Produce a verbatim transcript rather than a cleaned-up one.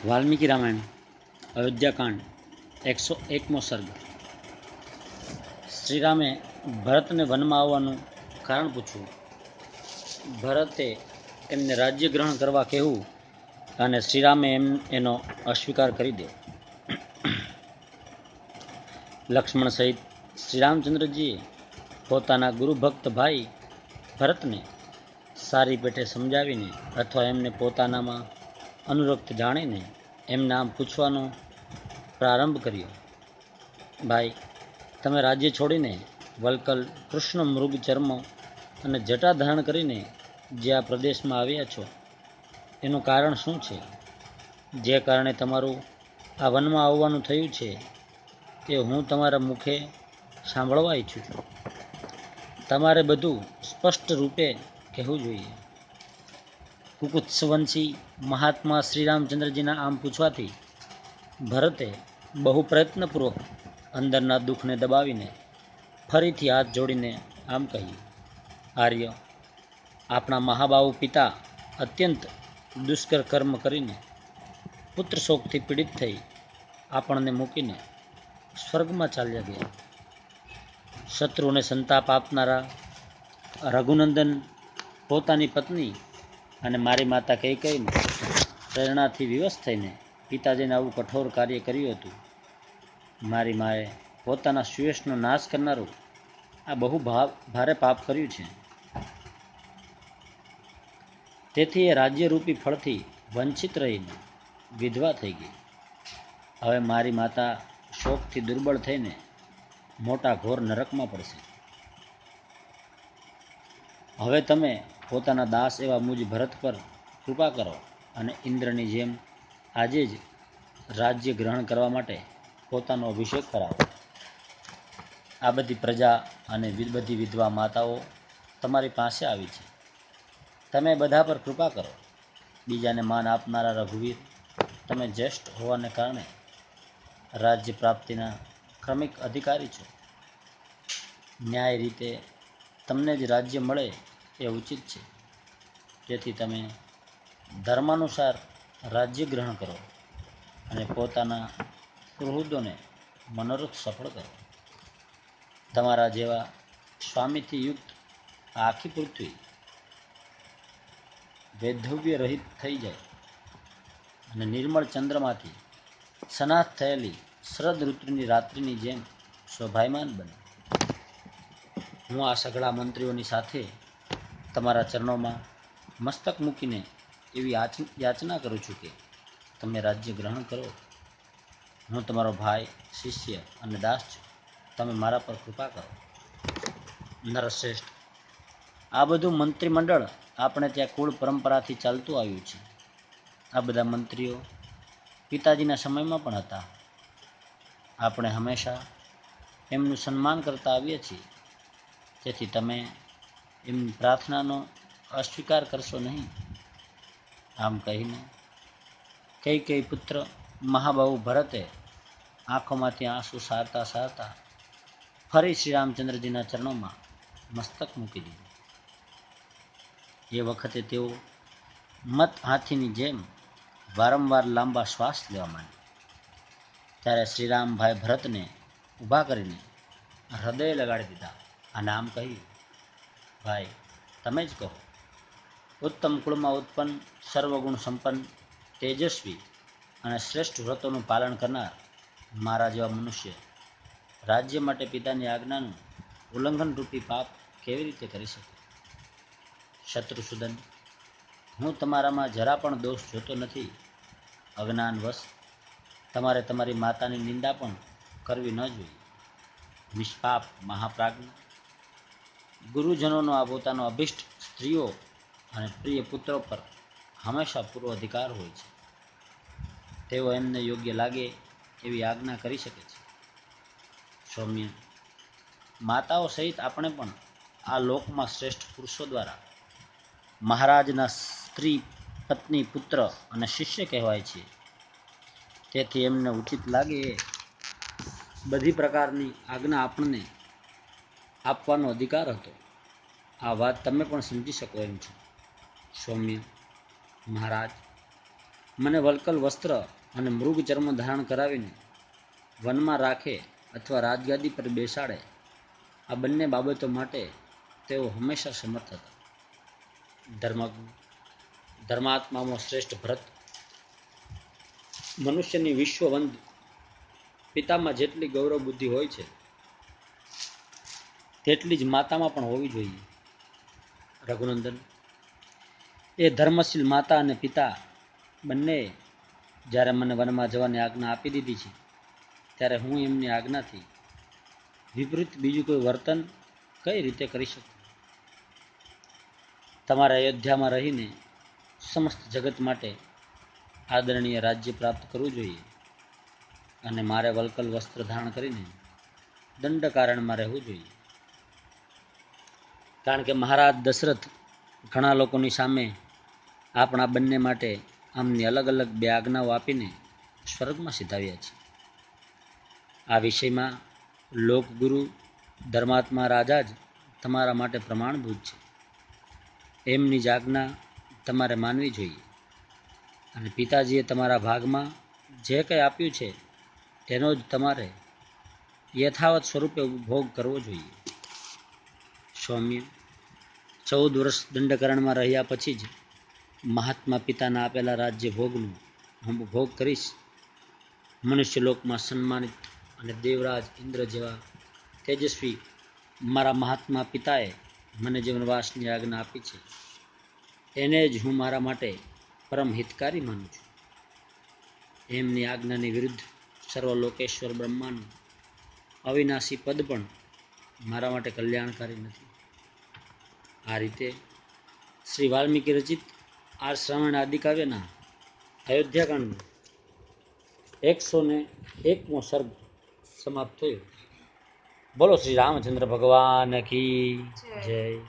વાલ્મીકી રામાયણ અયોધ્યાકાંડ એકસો એકમો સર્ગ. શ્રીરામે ભરતને વનમાં આવવાનું કારણ પૂછવું. ભરતે એમને રાજ્ય ગ્રહણ કરવા કહેવું અને શ્રીરામે એમ એનો અસ્વીકાર કરી દે. લક્ષ્મણ સહિત શ્રીરામચંદ્રજીએ પોતાના ગુરુભક્ત ભાઈ ભરતને સારી પેઠે સમજાવીને અથવા એમને પોતાનામાં અનુરક્ત જાણીને એમને આમ પૂછવાનો પ્રારંભ કર્યો. ભાઈ, તમે રાજ્ય છોડીને વલ્કલ કૃષ્ણ મૃગ ચર્મ અને જટા ધારણ કરીને જે આ પ્રદેશમાં આવ્યા છો એનું કારણ શું છે? જે કારણે તમારું આ વનમાં આવવાનું થયું છે એ હું તમારા મુખે સાંભળવા ઈચ્છું છું. તમારે બધું સ્પષ્ટ રૂપે કહેવું જોઈએ. કુકુત્સવંશી મહાત્મા શ્રીરામચંદ્રજીના આમ પૂછવાથી ભરતે બહુ પ્રયત્નપૂર્વક અંદરના દુઃખને દબાવીને ફરીથી હાથ જોડીને આમ કહ્યું. આર્ય, આપણા મહાબાહુ પિતા અત્યંત દુષ્કર કર્મ કરીને પુત્ર શોકથી પીડિત થઈ આપણને મૂકીને સ્વર્ગમાં ચાલ્યા ગયા. શત્રુને સંતાપ આપનારા રઘુનંદન પોતાની પત્ની અને મારી માતા કૈકેયીની પ્રેરણાથી વિવશ થઈને પિતાજીને આવું કઠોર કાર્ય કર્યું હતું. મારી માએ પોતાના સુયશનો નાશ કરનારું આ બહુ ભારે પાપ કર્યું છે. તેથી એ રાજ્યરૂપી ફળથી વંચિત રહીને વિધવા થઈ ગઈ. હવે મારી માતા શોકથી દુર્બળ થઈને મોટા ઘોર નરકમાં પડશે. હવે તમે પોતાના દાસ એવા મુજ ભરત પર કૃપા કરો અને ઇન્દ્રની જેમ આજે જ રાજ્ય ગ્રહણ કરવા માટે પોતાનો અભિષેક કરાવો. આ બધી પ્રજા અને બધી વિધવા માતાઓ તમારી પાસે આવી છે. તમે બધા પર કૃપા કરો. બીજાને માન આપનારા રઘુવીર, તમે જ્યેષ્ઠ હોવાને કારણે રાજ્ય પ્રાપ્તિના ક્રમિક અધિકારી છો. ન્યાય રીતે તમને જ રાજ્ય મળે એ ઉચિત છે. તેથી તમે ધર્માનુસાર રાજ્ય ગ્રહણ કરો અને પોતાના સુહૃદોને મનોરથ સફળ કરો. તમારા જેવા સ્વામીથી યુક્ત આખી પૃથ્વી વૈધવ્ય રહિત થઈ જાય અને નિર્મળ ચંદ્રમાંથી સનાથ થયેલી શરદ ઋતુની રાત્રિની જેમ શોભાયમાન બને. હું આ સઘળા મંત્રીઓની સાથે તમારા ચરણોમાં મસ્તક મૂકીને એવી યાચના કરું છું કે તમે રાજ્ય ગ્રહણ કરો. હું તમારો ભાઈ, શિષ્ય અને દાસ છું. તમે મારા પર કૃપા કરો. નરશ્રેષ્ઠ, આ બધું મંત્રીમંડળ આપણે ત્યાં કુળ પરંપરાથી ચાલતું આવ્યું છે. આ બધા મંત્રીઓ પિતાજીના સમયમાં પણ હતા. આપણે હંમેશા એમનું સન્માન કરતા આવીએ છીએ. તેથી તમે એમની પ્રાર્થનાનો અસ્વીકાર કરશો નહીં. આમ કહીને કૈકેયી પુત્ર મહાબાહુ ભરતે આંખોમાંથી આંસુ સારતા સારતા ફરી શ્રીરામચંદ્રજીના ચરણોમાં મસ્તક મૂકી દીધું. એ વખતે તેઓ મત હાથીની જેમ વારંવાર લાંબા શ્વાસ લેવા માંડ્યા. ત્યારે શ્રીરામ ભાઈ ભરતને ઊભા કરીને હૃદય લગાડી દીધા અને આમ કહ્યું. ભાઈ, તમે જ કહો. ઉત્તમ કુળમાં ઉત્પન્ન, સર્વગુણ સંપન્ન, તેજસ્વી અને શ્રેષ્ઠ વ્રતોનું પાલન કરનાર મારા જેવા મનુષ્ય રાજ્ય માટે પિતાની આજ્ઞાનું ઉલ્લંઘનરૂપી પાપ કેવી રીતે કરી શકે? શત્રુસૂદન, હું તમારામાં જરા પણ દોષ જોતો નથી. અજ્ઞાનવશ તમારે તમારી માતાની નિંદા પણ કરવી ન જોઈએ. નિષ્પાપ મહાપ્રાજ્ઞ ગુરુજનોનો આ પોતાનો અભિષ્ટ સ્ત્રીઓ અને પ્રિય પુત્રો પર હંમેશા પૂરો અધિકાર હોય છે. તેઓ એમને યોગ્ય લાગે એવી આજ્ઞા કરી શકે છે. સૌમ્ય, માતાઓ સહિત આપણે પણ આ લોકમાં શ્રેષ્ઠ પુરુષો દ્વારા મહારાજના સ્ત્રી, પત્ની, પુત્ર અને શિષ્ય કહેવાય છે. તેથી એમને ઉચિત લાગે એ બધી પ્રકારની આજ્ઞા આપણને આપવાનો અધિકાર હતો. આ વાત તમે પણ સમજી શકો એમ છો. સૌમ્ય, મહારાજ, મને વલ્કલ વસ્ત્ર અને મૃગ ચર્મ ધારણ કરાવીને વનમાં રાખે અથવા રાજગાદી પર બેસાડે, આ બંને બાબતો માટે તેઓ હંમેશા સમર્થ હતા. ધર્મ ધર્માત્મામાં શ્રેષ્ઠ ભરત મનુષ્યની વિશ્વવંદ પિતામાં જેટલી ગૌરવ બુદ્ધિ હોય છે તેટલી જ માતામાં પણ હોવી જોઈએ. રઘુનંદન, એ ધર્મશીલ માતા અને પિતા બંને જ્યારે મને વનમાં જવાની આજ્ઞા આપી દીધી છે ત્યારે હું એમની આજ્ઞાથી વિપરીત બીજું કોઈ વર્તન કઈ રીતે કરી શકું? તમારા અયોધ્યામાં રહીને સમસ્ત જગત માટે આદરણીય રાજ્ય પ્રાપ્ત કરવું જોઈએ અને મારે વલ્કલ વસ્ત્ર ધારણ કરીને દંડકારણમાં રહેવું જોઈએ. કારણ કે મહારાજ દશરથ ઘણા લોકોની સામે આપણા બંને માટે આમની અલગ અલગ બે આજ્ઞાઓ આપીને સ્વર્ગમાં સિધાવ્યા છે. આ વિષયમાં લોકગુરુ ધર્માત્મા રાજા જ તમારા માટે પ્રમાણભૂત છે. એમની જ આજ્ઞા તમારે માનવી જોઈએ અને પિતાજીએ તમારા ભાગમાં જે કંઈ આપ્યું છે તેનો જ તમારે યથાવત સ્વરૂપે ઉપભોગ કરવો જોઈએ. સૌમ્ય, ચૌદ વર્ષ દંડકરણમાં રહ્યા પછી જ મહાત્મા પિતાના આપેલા રાજ્ય ભોગનું હું ભોગ કરીશ. મનુષ્યલોકમાં સન્માનિત અને દેવરાજ ઇન્દ્ર જેવા તેજસ્વી મારા મહાત્મા પિતાએ મને જે વનવાસની આજ્ઞા આપી છે એને જ હું મારા માટે પરમ હિતકારી માનું છું. એમની આજ્ઞાની વિરુદ્ધ સર્વલોકેશ્વર બ્રહ્માનું અવિનાશી પદ પણ મારા માટે કલ્યાણકારી નથી. આ રીતે શ્રી વાલ્મીકી રચિત આ શ્રાવણ આદિ કાવ્યના અયોધ્યાકાંડનો એકસો ને એકમો સર્ગ સમાપ્ત થયો. બોલો શ્રી રામચંદ્ર ભગવાન કી જય.